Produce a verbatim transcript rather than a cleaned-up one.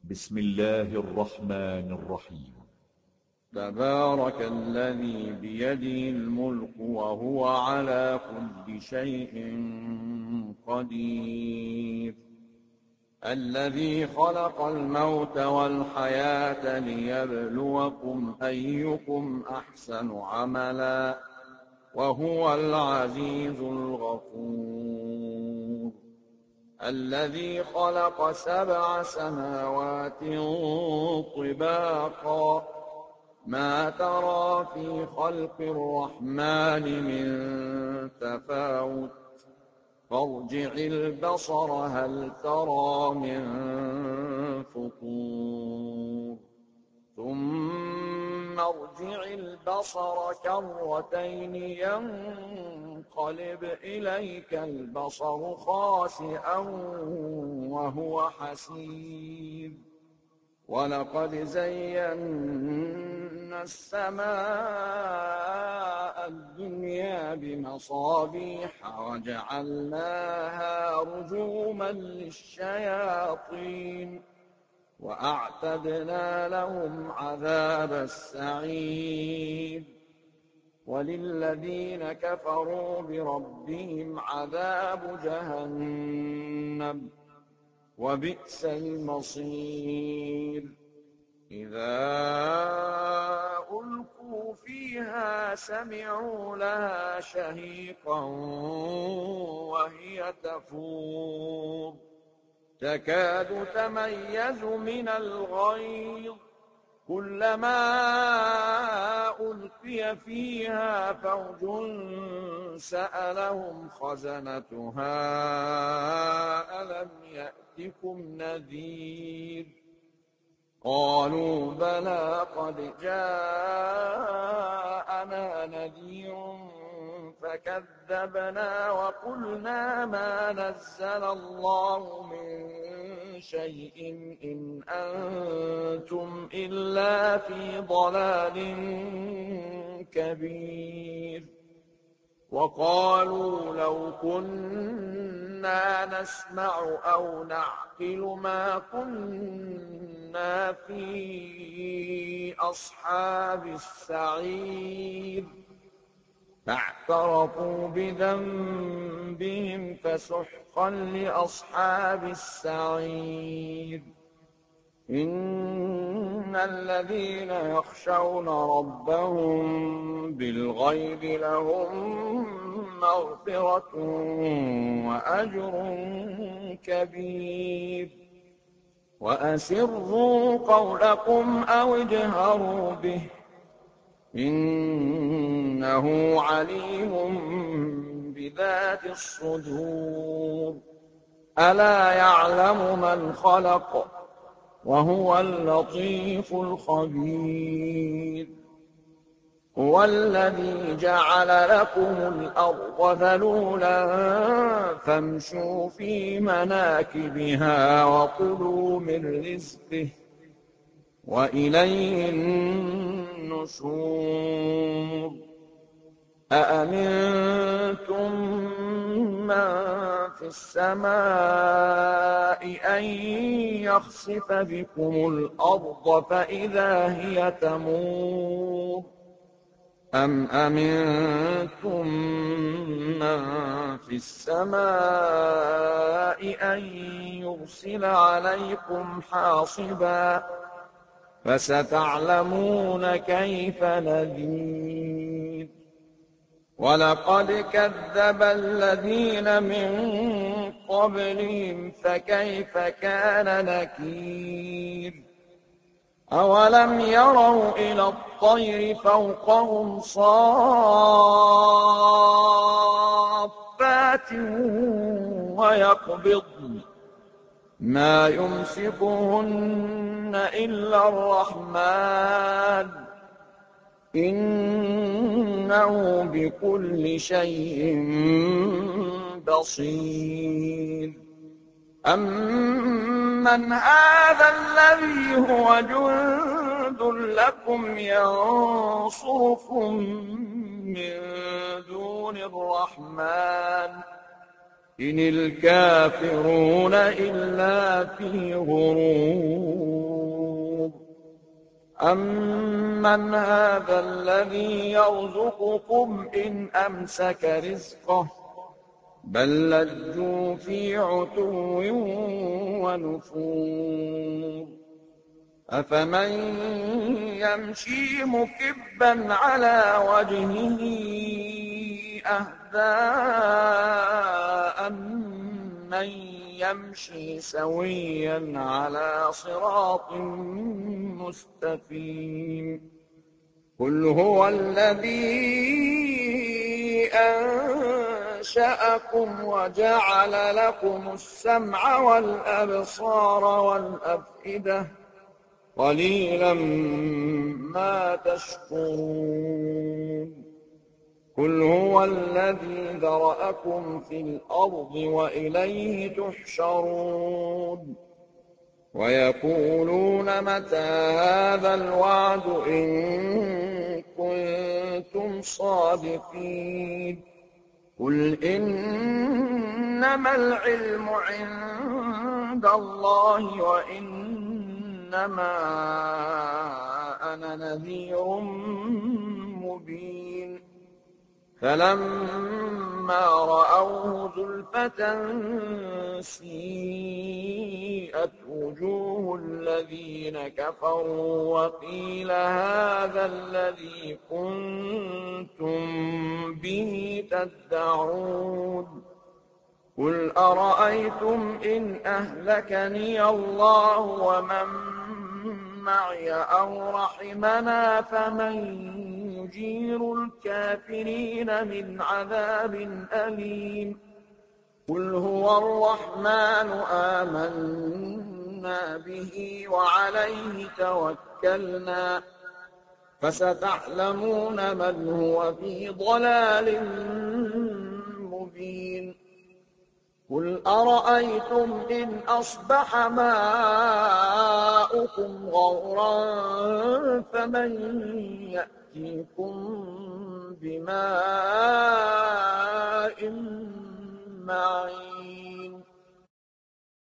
بسم الله الرحمن الرحيم. تبارك الذي بيده الملك وهو على كل شيء قدير. الذي خلق الموت والحياة ليبلوكم أيكم أحسن عملا وهو العزيز الغفور. الذي خلق سبع سماوات طباقا ما ترى في خلق الرحمن من تفاوت فارجع البصر هل ترى من فطور ثم ارجع البصر كرتين ينقلب إليك البصر خاسئا وهو حسير. ولقد زينا السماء الدنيا بمصابيح وجعلناها رجوما للشياطين وأعتدنا لهم عذاب السعير. وللذين كفروا بربهم عذاب جهنم وبئس المصير. إذا ألقوا فيها سمعوا لها شهيقا وهي تفور تكاد تميز من الغيظ كلما ألقي فيها فوج سألهم خزنتها ألم يأتكم نذير قالوا بلى قد جاءنا نذير فكذبنا وقلنا ما نزل الله من شيء إن أنتم إلا في ضلال كبير. وقالوا لو كنا نسمع أو نعقل ما كنا في أصحاب السعير فاعترفوا بذنبهم فسحقا لأصحاب السعير. إن الذين يخشون ربهم بالغيب لهم مغفرة وأجر كبير. وأسروا قولكم أو اجهروا به إنه عليم بذات الصدور. ألا يعلم من خلق وهو اللطيف الخبير. هو الذي جعل لكم الأرض ذلولا فامشوا في مناكبها وكلوا من رزقه وإليه النشور. أأمنتم من في السماء أن يخسف بكم الأرض فإذا هي تمور أم أمنتم من في السماء أن يرسل عليكم حاصبا فستعلمون كيف نذير. ولقد كذب الذين من قبلهم فكيف كان نكير. أولم يروا إلى الطير فوقهم صافات ويقبضن ما يمسكهن إلا الرحمن إنه بكل شيء بصير. أمن هذا الذي هو جند لكم ينصركم من دون الرحمن إن الكافرون إلا في غرور. أَمَّنْ هَٰذَا الَّذِي يَرْزُقُكُمْ إِنْ أَمْسَكَ رِزْقَهُ بَل لَّجُّوا فِي عُتُوٍّ وَنُفُورٍ أَفَمَن يَمْشِي مُكِبًّا عَلَىٰ وَجْهِهِ أَهْدَىٰ أَمَّن يَمْشِي سَوِيًّا عَلَىٰ صِرَاطٍ مُّسْتَقِيمٍ قُلْ هُوَ الَّذِي أَنشَأَكُمْ وَجَعَلَ لَكُمُ السَّمْعَ وَالْأَبْصَارَ وَالْأَفْئِدَةَ قَلِيلًا مَّا تَشْكُرُونَ قُلْ هُوَ الَّذِي ذَرَأَكُمْ فِي الْأَرْضِ وَإِلَيْهِ تُحْشَرُونَ وَيَقُولُونَ مَتَىٰ هَٰذَا الْوَعْدُ إِن كُنتُمْ صَادِقِينَ قُلْ إِنَّمَا الْعِلْمُ عِندَ اللَّهِ وَإِنَّمَا أَنَا نَذِيرٌ مُّبِينٌ فَلَمَّا رَأَوْهُ زُلْفَةً سِيئَتْ وُجُوهُ الَّذِينَ كَفَرُوا وَقِيلَ هَٰذَا الَّذِي كُنتُم بِهِ تَدَّعُونَ قُلْ أَرَأَيْتُمْ إِنْ أَهْلَكَنِيَ اللَّهُ وَمَن مَّعِيَ أَوْ رَحِمَنَا فَمَن يُجِيرُ الْكَافِرِينَ مِنْ عَذَابٍ أَلِيمٍ قُلْ هُوَ الرَّحْمَٰنُ آمَنَّا بِهِ وَعَلَيْهِ تَوَكَّلْنَا فَسَتَعْلَمُونَ مَنْ هُوَ فِي ضَلَالٍ مُّبِينٍ قُلْ أَرَأَيْتُمْ إِنْ أَصْبَحَ مَاؤُكُمْ غَوْرًا فَمَن يَأْتِيكُم بِمَاءٍ